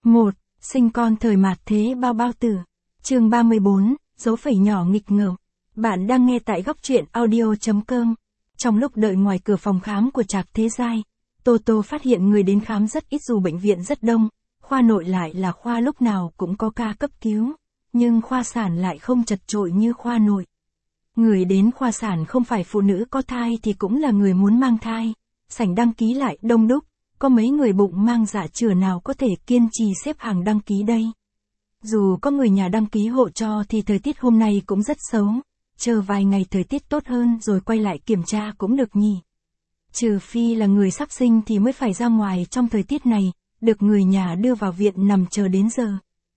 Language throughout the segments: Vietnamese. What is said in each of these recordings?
1. Sinh con thời mạt thế bao bao tử. Chương 34, dấu phẩy nhỏ nghịch ngợm. Bạn đang nghe tại góc truyện audio.com. Trong lúc đợi ngoài cửa phòng khám của Trạc Thế Giai, Tô phát hiện người đến khám rất ít dù bệnh viện rất đông. Khoa nội lại là khoa lúc nào cũng có ca cấp cứu, nhưng khoa sản lại không chật chội như khoa nội. Người đến khoa sản không phải phụ nữ có thai thì cũng là người muốn mang thai. Sảnh đăng ký lại đông đúc, có mấy người bụng mang dạ chửa nào có thể kiên trì xếp hàng đăng ký đây. Dù có người nhà đăng ký hộ cho thì thời tiết hôm nay cũng rất xấu, chờ vài ngày thời tiết tốt hơn rồi quay lại kiểm tra cũng được nhỉ. Trừ phi là người sắp sinh thì mới phải ra ngoài trong thời tiết này, được người nhà đưa vào viện nằm chờ đến giờ.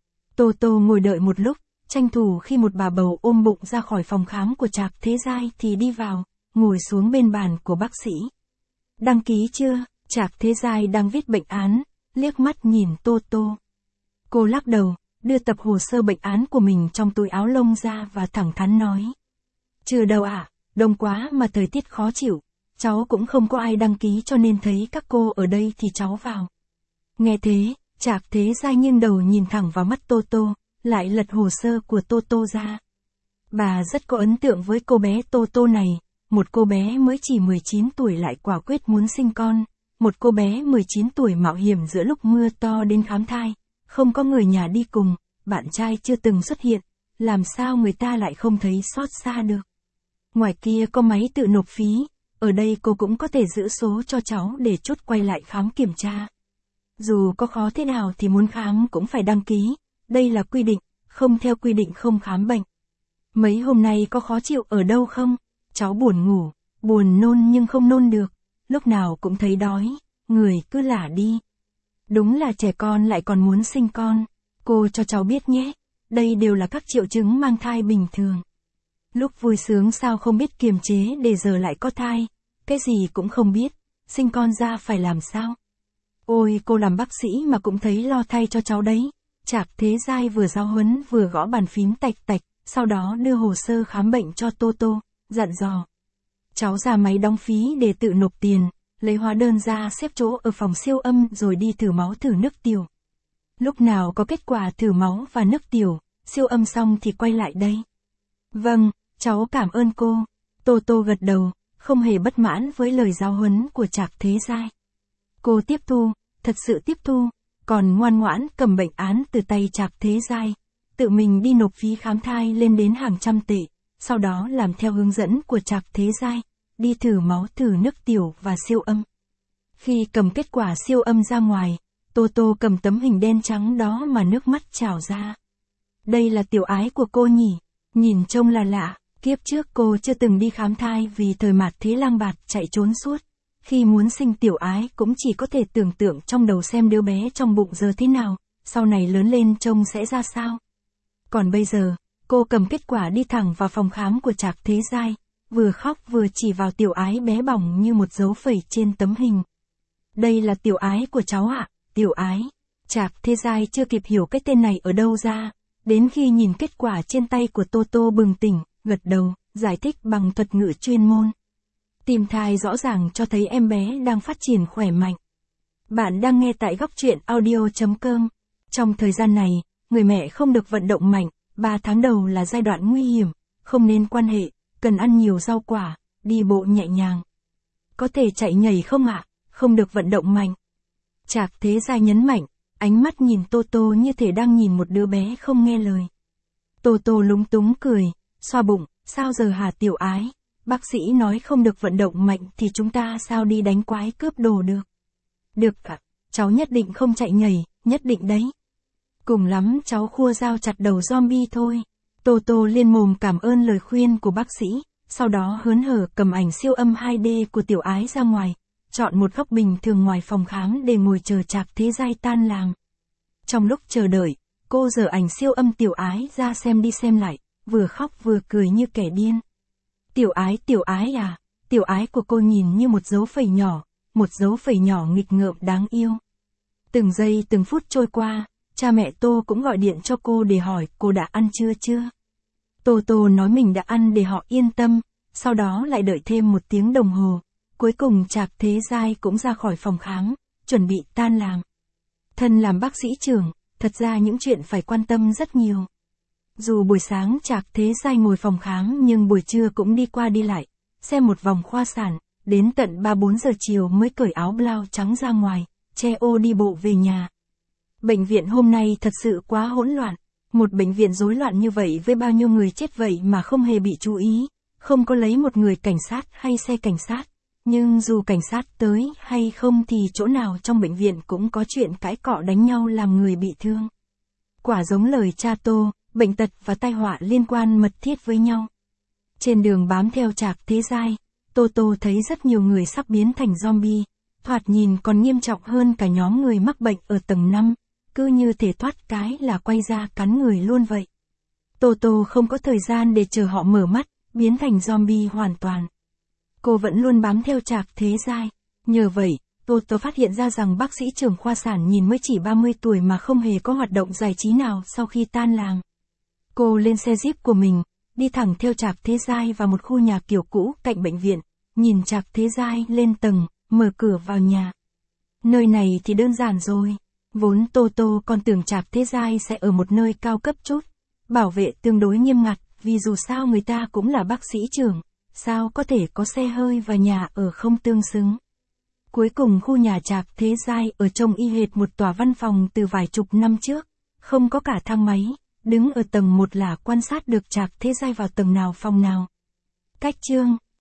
Tô ngồi đợi một lúc, tranh thủ khi một bà bầu ôm bụng ra khỏi phòng khám của Trạc Thế Giai thì đi vào, ngồi xuống bên bàn của bác sĩ. Đăng ký chưa? Trạc Thế Giai đang viết bệnh án, liếc mắt nhìn Tô. Cô lắc đầu, đưa tập hồ sơ bệnh án của mình trong túi áo lông ra và thẳng thắn nói. Chưa đâu ạ, đông quá mà thời tiết khó chịu, cháu cũng không có ai đăng ký cho nên thấy các cô ở đây thì cháu vào. Nghe thế, Trạc Thế Giai nghiêng đầu nhìn thẳng vào mắt Tô, lại lật hồ sơ của Tô ra. Bà rất có ấn tượng với cô bé Tô này, một cô bé mới chỉ 19 tuổi lại quả quyết muốn sinh con, một cô bé 19 tuổi mạo hiểm giữa lúc mưa to đến khám thai, không có người nhà đi cùng, bạn trai chưa từng xuất hiện, làm sao người ta lại không thấy xót xa được. Ngoài kia có máy tự nộp phí, ở đây cô cũng có thể giữ số cho cháu để chút quay lại khám kiểm tra. Dù có khó thế nào thì muốn khám cũng phải đăng ký, đây là quy định, không theo quy định không khám bệnh. Mấy hôm nay có khó chịu ở đâu không? Cháu buồn ngủ, buồn nôn nhưng không nôn được, lúc nào cũng thấy đói, người cứ lả đi. Đúng là trẻ con lại còn muốn sinh con, cô cho cháu biết nhé, đây đều là các triệu chứng mang thai bình thường. Lúc vui sướng sao không biết kiềm chế để giờ lại có thai, cái gì cũng không biết, sinh con ra phải làm sao? Ôi cô làm bác sĩ mà cũng thấy lo thay cho cháu đấy. Trạc Thế Giai vừa giáo huấn vừa gõ bàn phím tạch, sau đó đưa hồ sơ khám bệnh cho Tô, dặn dò. Cháu ra máy đóng phí để tự nộp tiền, lấy hóa đơn ra xếp chỗ ở phòng siêu âm rồi đi thử máu thử nước tiểu. Lúc nào có kết quả thử máu và nước tiểu, siêu âm xong thì quay lại đây. Vâng, cháu cảm ơn cô. Tô gật đầu, không hề bất mãn với lời giáo huấn của Trạc Thế Giai. Cô tiếp thu, thật sự tiếp thu, còn ngoan ngoãn cầm bệnh án từ tay Trạc Thế Giai, tự mình đi nộp phí khám thai lên đến hàng trăm tệ, sau đó làm theo hướng dẫn của Trạc Thế Giai, đi thử máu thử nước tiểu và siêu âm. Khi cầm kết quả siêu âm ra ngoài, Tô cầm tấm hình đen trắng đó mà nước mắt trào ra. Đây là tiểu ái của cô nhỉ, nhìn trông là lạ, kiếp trước cô chưa từng đi khám thai vì thời mạt thế lang bạt chạy trốn suốt. Khi muốn sinh tiểu ái cũng chỉ có thể tưởng tượng trong đầu xem đứa bé trong bụng giờ thế nào, sau này lớn lên trông sẽ ra sao. Còn bây giờ, cô cầm kết quả đi thẳng vào phòng khám của Trạc Thế Giai, vừa khóc vừa chỉ vào tiểu ái bé bỏng như một dấu phẩy trên tấm hình. Đây là tiểu ái của cháu ạ, tiểu ái. Trạc Thế Giai chưa kịp hiểu cái tên này ở đâu ra, đến khi nhìn kết quả trên tay của Tô bừng tỉnh, gật đầu, giải thích bằng thuật ngữ chuyên môn. Tìm thai rõ ràng cho thấy em bé đang phát triển khỏe mạnh. Bạn đang nghe tại góc truyện audio.com. Trong thời gian này, người mẹ không được vận động mạnh, 3 tháng đầu là giai đoạn nguy hiểm, không nên quan hệ, cần ăn nhiều rau quả, đi bộ nhẹ nhàng. Có thể chạy nhảy không ạ? Không được vận động mạnh. Trạc Thế Giai nhấn mạnh, ánh mắt nhìn Tô như thể đang nhìn một đứa bé không nghe lời. Tô lúng túng cười, xoa bụng, sao giờ hả tiểu ái? Bác sĩ nói không được vận động mạnh thì chúng ta sao đi đánh quái cướp đồ được. Được ạ, cháu nhất định không chạy nhảy, nhất định đấy. Cùng lắm cháu khua dao chặt đầu zombie thôi. Tô liên mồm cảm ơn lời khuyên của bác sĩ, sau đó hớn hở cầm ảnh siêu âm 2D của tiểu ái ra ngoài, chọn một góc bình thường ngoài phòng khám để ngồi chờ Trạc Thế Giai tan làm. Trong lúc chờ đợi, cô giở ảnh siêu âm tiểu ái ra xem đi xem lại, vừa khóc vừa cười như kẻ điên. Tiểu ái à, tiểu ái của cô nhìn như một dấu phẩy nhỏ nghịch ngợm đáng yêu. Từng giây từng phút trôi qua, cha mẹ Tô cũng gọi điện cho cô để hỏi cô đã ăn chưa. Tô nói mình đã ăn để họ yên tâm, sau đó lại đợi thêm 1 tiếng đồng hồ. Cuối cùng Trạc Thế Giai cũng ra khỏi phòng khám, chuẩn bị tan làm. Thân làm bác sĩ trưởng, thật ra những chuyện phải quan tâm rất nhiều. Dù buổi sáng Trạc Thế Giai ngồi phòng khám nhưng buổi trưa cũng đi qua đi lại, xem một vòng khoa sản, đến tận 3-4 giờ chiều mới cởi áo blau trắng ra ngoài, che ô đi bộ về nhà. Bệnh viện hôm nay thật sự quá hỗn loạn. Một bệnh viện rối loạn như vậy với bao nhiêu người chết vậy mà không hề bị chú ý, không có lấy một người cảnh sát hay xe cảnh sát. Nhưng dù cảnh sát tới hay không thì chỗ nào trong bệnh viện cũng có chuyện cãi cọ đánh nhau làm người bị thương. Quả giống lời cha Tô, bệnh tật và tai họa liên quan mật thiết với nhau. Trên đường bám theo Trạc Thế Giai, Tô thấy rất nhiều người sắp biến thành zombie, thoạt nhìn còn nghiêm trọng hơn cả nhóm người mắc bệnh ở tầng 5, cứ như thể thoát cái là quay ra cắn người luôn vậy. Tô không có thời gian để chờ họ mở mắt, biến thành zombie hoàn toàn. Cô vẫn luôn bám theo Trạc Thế Giai. Nhờ vậy, Tô phát hiện ra rằng bác sĩ trưởng khoa sản nhìn mới chỉ 30 tuổi mà không hề có hoạt động giải trí nào sau khi tan làm. Cô lên xe Jeep của mình, đi thẳng theo Trạc Thế Giai vào một khu nhà kiểu cũ cạnh bệnh viện, nhìn Trạc Thế Giai lên tầng, mở cửa vào nhà. Nơi này thì đơn giản rồi. Vốn Tô còn tưởng Trạc Thế Giai sẽ ở một nơi cao cấp chút, bảo vệ tương đối nghiêm ngặt, vì dù sao người ta cũng là bác sĩ trưởng, sao có thể có xe hơi và nhà ở không tương xứng. Cuối cùng khu nhà Trạc Thế Giai ở trông y hệt một tòa văn phòng từ vài chục năm trước, không có cả thang máy, đứng ở tầng 1 là quan sát được Trạc Thế Giai vào tầng nào phòng nào. Cách chương